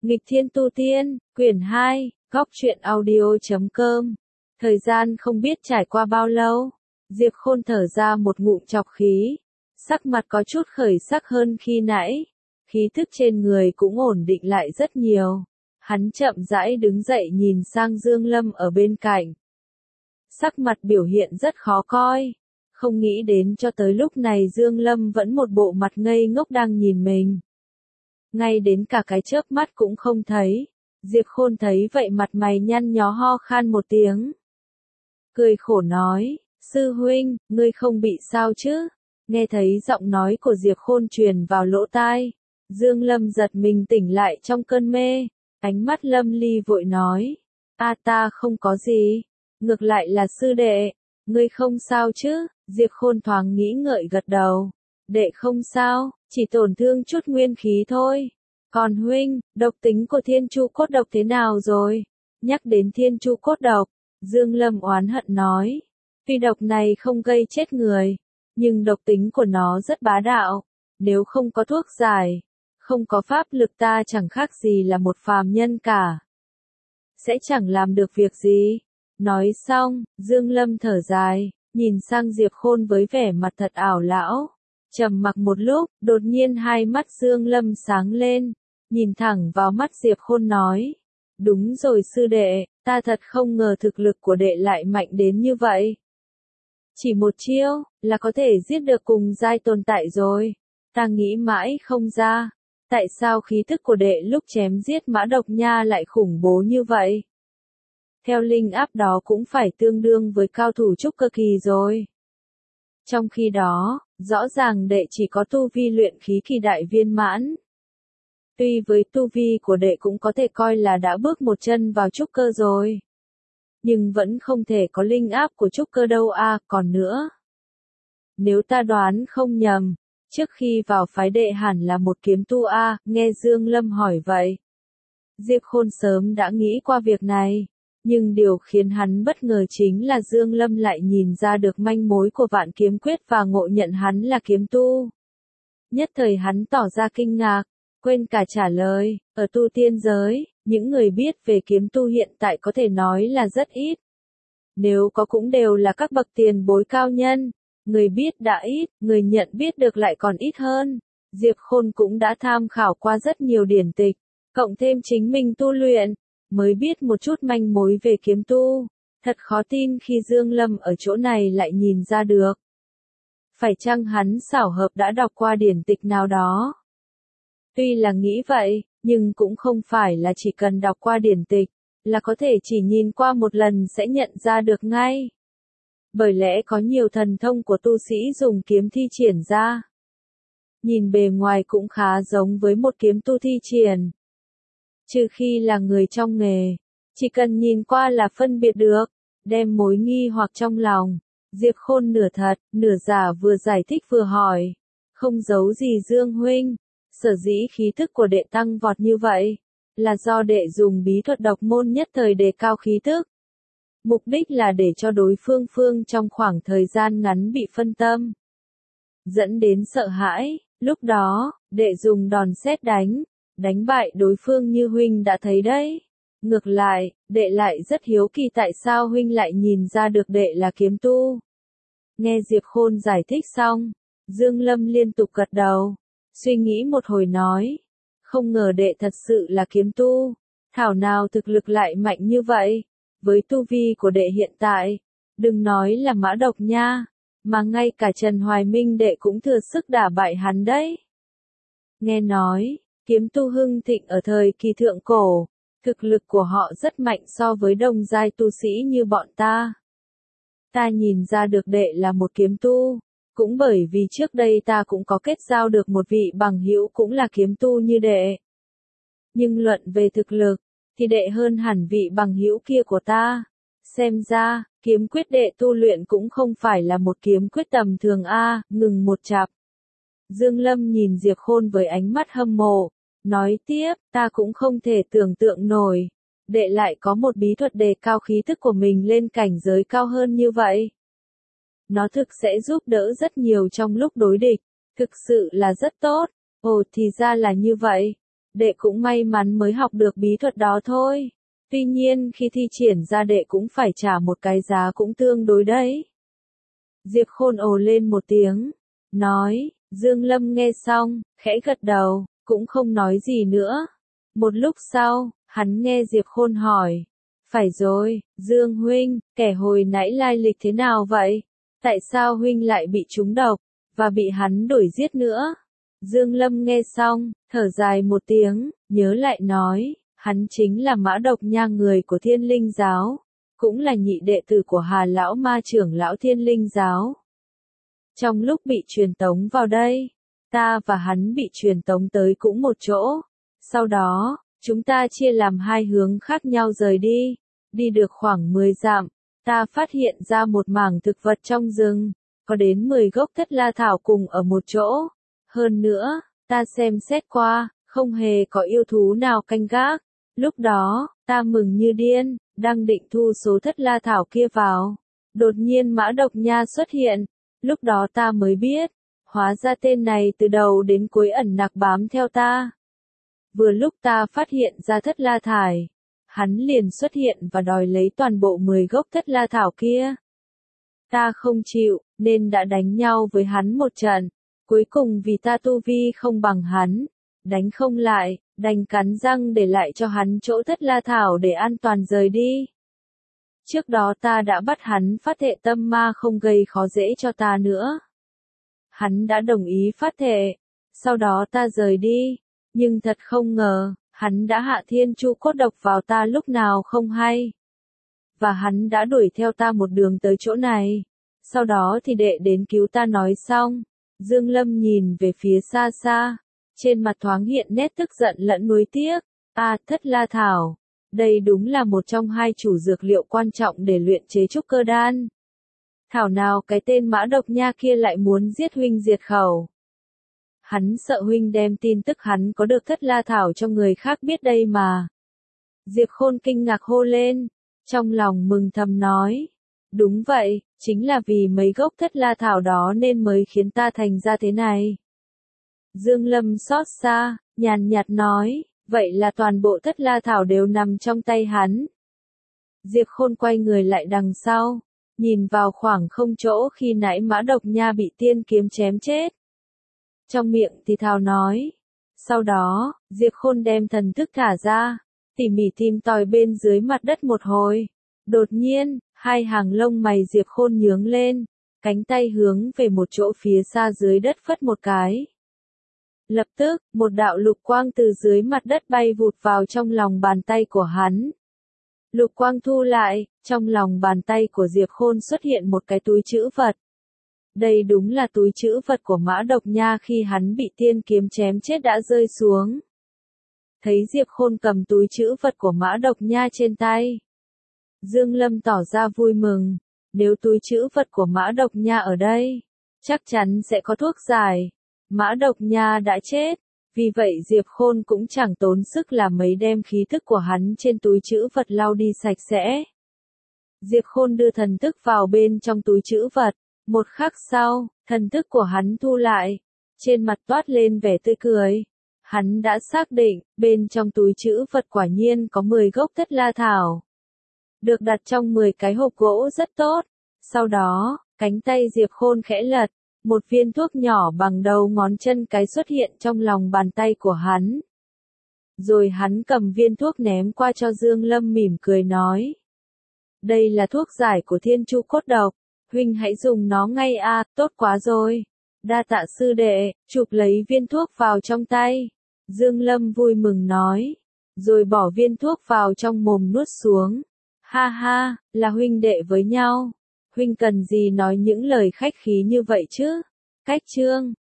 Nghịch Thiên Tu Tiên, quyển 2, góc truyện audio.com. Thời gian không biết trải qua bao lâu, Diệp Khôn thở ra một ngụm trọc khí, sắc mặt có chút khởi sắc hơn khi nãy, khí thức trên người cũng ổn định lại rất nhiều. Hắn chậm rãi đứng dậy nhìn sang Dương Lâm ở bên cạnh. Sắc mặt biểu hiện rất khó coi, không nghĩ đến cho tới lúc này Dương Lâm vẫn một bộ mặt ngây ngốc đang nhìn mình. Ngay đến cả cái chớp mắt cũng không thấy, Diệp Khôn thấy vậy mặt mày nhăn nhó ho khan một tiếng. Cười khổ nói, sư huynh, ngươi không bị sao chứ? Nghe thấy giọng nói của Diệp Khôn truyền vào lỗ tai, Dương Lâm giật mình tỉnh lại trong cơn mê, ánh mắt lâm ly vội nói, ta không có gì, ngược lại là sư đệ, ngươi không sao chứ? Diệp Khôn thoáng nghĩ ngợi gật đầu, đệ không sao, chỉ tổn thương chút nguyên khí thôi. Còn huynh, độc tính của Thiên Chu Cốt Độc thế nào rồi? Nhắc đến Thiên Chu Cốt Độc, Dương Lâm oán hận nói, tuy độc này không gây chết người, nhưng độc tính của nó rất bá đạo, nếu không có thuốc giải, không có pháp lực ta chẳng khác gì là một phàm nhân cả. Sẽ chẳng làm được việc gì. Nói xong, Dương Lâm thở dài, nhìn sang Diệp Khôn với vẻ mặt thật ảo lão. Trầm mặc một lúc, đột nhiên hai mắt Dương Lâm sáng lên, nhìn thẳng vào mắt Diệp Khôn nói, đúng rồi sư đệ, ta thật không ngờ thực lực của đệ lại mạnh đến như vậy. Chỉ một chiêu, là có thể giết được cùng giai tồn tại rồi. Ta nghĩ mãi không ra, tại sao khí thức của đệ lúc chém giết Mã Độc Nha lại khủng bố như vậy? Theo linh áp đó cũng phải tương đương với cao thủ trúc cơ kỳ rồi. Trong khi đó, rõ ràng đệ chỉ có tu vi luyện khí kỳ đại viên mãn. Tuy với tu vi của đệ cũng có thể coi là đã bước một chân vào trúc cơ rồi. Nhưng vẫn không thể có linh áp của trúc cơ đâu còn nữa. Nếu ta đoán không nhầm, trước khi vào phái đệ hẳn là một kiếm tu nghe Dương Lâm hỏi vậy. Diệp Khôn sớm đã nghĩ qua việc này. Nhưng điều khiến hắn bất ngờ chính là Dương Lâm lại nhìn ra được manh mối của Vạn Kiếm Quyết và ngộ nhận hắn là kiếm tu. Nhất thời hắn tỏ ra kinh ngạc, quên cả trả lời, ở tu tiên giới, những người biết về kiếm tu hiện tại có thể nói là rất ít. Nếu có cũng đều là các bậc tiền bối cao nhân, người biết đã ít, người nhận biết được lại còn ít hơn. Diệp Khôn cũng đã tham khảo qua rất nhiều điển tịch, cộng thêm chính mình tu luyện, mới biết một chút manh mối về kiếm tu. Thật khó tin khi Dương Lâm ở chỗ này lại nhìn ra được. Phải chăng hắn xảo hợp đã đọc qua điển tịch nào đó? Tuy là nghĩ vậy, nhưng cũng không phải là chỉ cần đọc qua điển tịch, là có thể chỉ nhìn qua một lần sẽ nhận ra được ngay. Bởi lẽ có nhiều thần thông của tu sĩ dùng kiếm thi triển ra. Nhìn bề ngoài cũng khá giống với một kiếm tu thi triển. Trừ khi là người trong nghề, chỉ cần nhìn qua là phân biệt được, đem mối nghi hoặc trong lòng. Diệp Khôn nửa thật, nửa giả vừa giải thích vừa hỏi, không giấu gì Dương huynh, sở dĩ khí thức của đệ tăng vọt như vậy, là do đệ dùng bí thuật độc môn nhất thời đề cao khí thức. Mục đích là để cho đối phương trong khoảng thời gian ngắn bị phân tâm, dẫn đến sợ hãi, lúc đó, đệ dùng đòn sét đánh bại đối phương như huynh đã thấy đấy. Ngược lại, đệ lại rất hiếu kỳ tại sao huynh lại nhìn ra được đệ là kiếm tu. Nghe Diệp Khôn giải thích xong, Dương Lâm liên tục gật đầu, suy nghĩ một hồi nói, không ngờ đệ thật sự là kiếm tu, thảo nào thực lực lại mạnh như vậy, với tu vi của đệ hiện tại, đừng nói là Mã Độc Nha, mà ngay cả Trần Hoài Minh đệ cũng thừa sức đả bại hắn đấy. Nghe nói, kiếm tu hưng thịnh ở thời kỳ thượng cổ, thực lực của họ rất mạnh so với đồng giai tu sĩ như bọn ta. Ta nhìn ra được đệ là một kiếm tu, cũng bởi vì trước đây ta cũng có kết giao được một vị bằng hữu cũng là kiếm tu như đệ. Nhưng luận về thực lực, thì đệ hơn hẳn vị bằng hữu kia của ta. Xem ra, kiếm quyết đệ tu luyện cũng không phải là một kiếm quyết tầm thường ngừng một chặp. Dương Lâm nhìn Diệp Khôn với ánh mắt hâm mộ, nói tiếp, ta cũng không thể tưởng tượng nổi, đệ lại có một bí thuật đề cao khí thức của mình lên cảnh giới cao hơn như vậy. Nó thực sẽ giúp đỡ rất nhiều trong lúc đối địch, thực sự là rất tốt. Ồ thì ra là như vậy. đệ cũng may mắn mới học được bí thuật đó thôi. Tuy nhiên khi thi triển ra đệ cũng phải trả một cái giá cũng tương đối đấy. Diệp Khôn ồ lên một tiếng, nói, Dương Lâm nghe xong, khẽ gật đầu, cũng không nói gì nữa. Một lúc sau, hắn nghe Diệp Khôn hỏi, phải rồi, Dương huynh, kẻ hồi nãy lai lịch thế nào vậy? Tại sao huynh lại bị trúng độc, và bị hắn đuổi giết nữa? Dương Lâm nghe xong, thở dài một tiếng, nhớ lại nói, hắn chính là Mã Độc Nha, người của Thiên Linh Giáo, cũng là nhị đệ tử của Hà Lão Ma trưởng lão Thiên Linh Giáo. Trong lúc bị truyền tống vào đây, ta và hắn bị truyền tống tới cũng một chỗ. Sau đó, chúng ta chia làm hai hướng khác nhau rời đi. Đi được khoảng 10 dặm, ta phát hiện ra một mảng thực vật trong rừng, có đến 10 gốc Thất La Thảo cùng ở một chỗ. Hơn nữa, ta xem xét qua, không hề có yêu thú nào canh gác. Lúc đó, ta mừng như điên, đang định thu số Thất La Thảo kia vào. Đột nhiên Mã Độc Nha xuất hiện. Lúc đó ta mới biết, hóa ra tên này từ đầu đến cuối ẩn nặc bám theo ta. Vừa lúc ta phát hiện ra Thất La Thải, hắn liền xuất hiện và đòi lấy toàn bộ 10 gốc Thất La Thảo kia. Ta không chịu, nên đã đánh nhau với hắn một trận. Cuối cùng vì ta tu vi không bằng hắn, đánh không lại, đành cắn răng để lại cho hắn chỗ Thất La Thảo để an toàn rời đi. Trước đó ta đã bắt hắn phát thệ tâm ma không gây khó dễ cho ta nữa. Hắn đã đồng ý phát thệ, sau đó ta rời đi, nhưng thật không ngờ, hắn đã hạ thiên chu cốt độc vào ta lúc nào không hay. Và hắn đã đuổi theo ta một đường tới chỗ này. Sau đó thì đệ đến cứu ta nói xong. Dương Lâm nhìn về phía xa xa, trên mặt thoáng hiện nét tức giận lẫn nuối tiếc. Thất La Thảo, đây đúng là một trong hai chủ dược liệu quan trọng để luyện chế trúc cơ đan. Thảo nào cái tên Mã Độc Nha kia lại muốn giết huynh diệt khẩu. Hắn sợ huynh đem tin tức hắn có được Thất La Thảo cho người khác biết đây mà. Diệp Khôn kinh ngạc hô lên, trong lòng mừng thầm nói. Đúng vậy, chính là vì mấy gốc Thất La Thảo đó nên mới khiến ta thành ra thế này. Dương Lâm xót xa, nhàn nhạt nói, vậy là toàn bộ Thất La Thảo đều nằm trong tay hắn. Diệp Khôn quay người lại đằng sau, nhìn vào khoảng không chỗ khi nãy Mã Độc Nha bị tiên kiếm chém chết. Trong miệng thì thào nói. Sau đó, Diệp Khôn đem thần thức thả ra, tỉ mỉ tìm tòi bên dưới mặt đất một hồi. Đột nhiên, hai hàng lông mày Diệp Khôn nhướng lên, cánh tay hướng về một chỗ phía xa dưới đất phất một cái. Lập tức, một đạo lục quang từ dưới mặt đất bay vụt vào trong lòng bàn tay của hắn. Lục quang thu lại, trong lòng bàn tay của Diệp Khôn xuất hiện một cái túi trữ vật. Đây đúng là túi trữ vật của Mã Độc Nha khi hắn bị tiên kiếm chém chết đã rơi xuống. Thấy Diệp Khôn cầm túi trữ vật của Mã Độc Nha trên tay, Dương Lâm tỏ ra vui mừng. Nếu túi trữ vật của Mã Độc Nha ở đây, chắc chắn sẽ có thuốc giải. Mã Độc Nha đã chết, vì vậy Diệp Khôn cũng chẳng tốn sức làm mấy đem khí thức của hắn trên túi trữ vật lau đi sạch sẽ. Diệp Khôn đưa thần thức vào bên trong túi trữ vật. Một khắc sau, thần thức của hắn thu lại, trên mặt toát lên vẻ tươi cười. Hắn đã xác định, bên trong túi trữ vật quả nhiên có 10 gốc Thất La Thảo. Được đặt trong 10 cái hộp gỗ rất tốt. Sau đó, cánh tay Diệp Khôn khẽ lật, một viên thuốc nhỏ bằng đầu ngón chân cái xuất hiện trong lòng bàn tay của hắn. Rồi hắn cầm viên thuốc ném qua cho Dương Lâm mỉm cười nói. Đây là thuốc giải của Thiên Chu Cốt Độc. Huynh hãy dùng nó ngay tốt quá rồi. Đa tạ sư đệ, chụp lấy viên thuốc vào trong tay. Dương Lâm vui mừng nói. Rồi bỏ viên thuốc vào trong mồm nuốt xuống. Ha ha, là huynh đệ với nhau. Huynh cần gì nói những lời khách khí như vậy chứ? Cách chương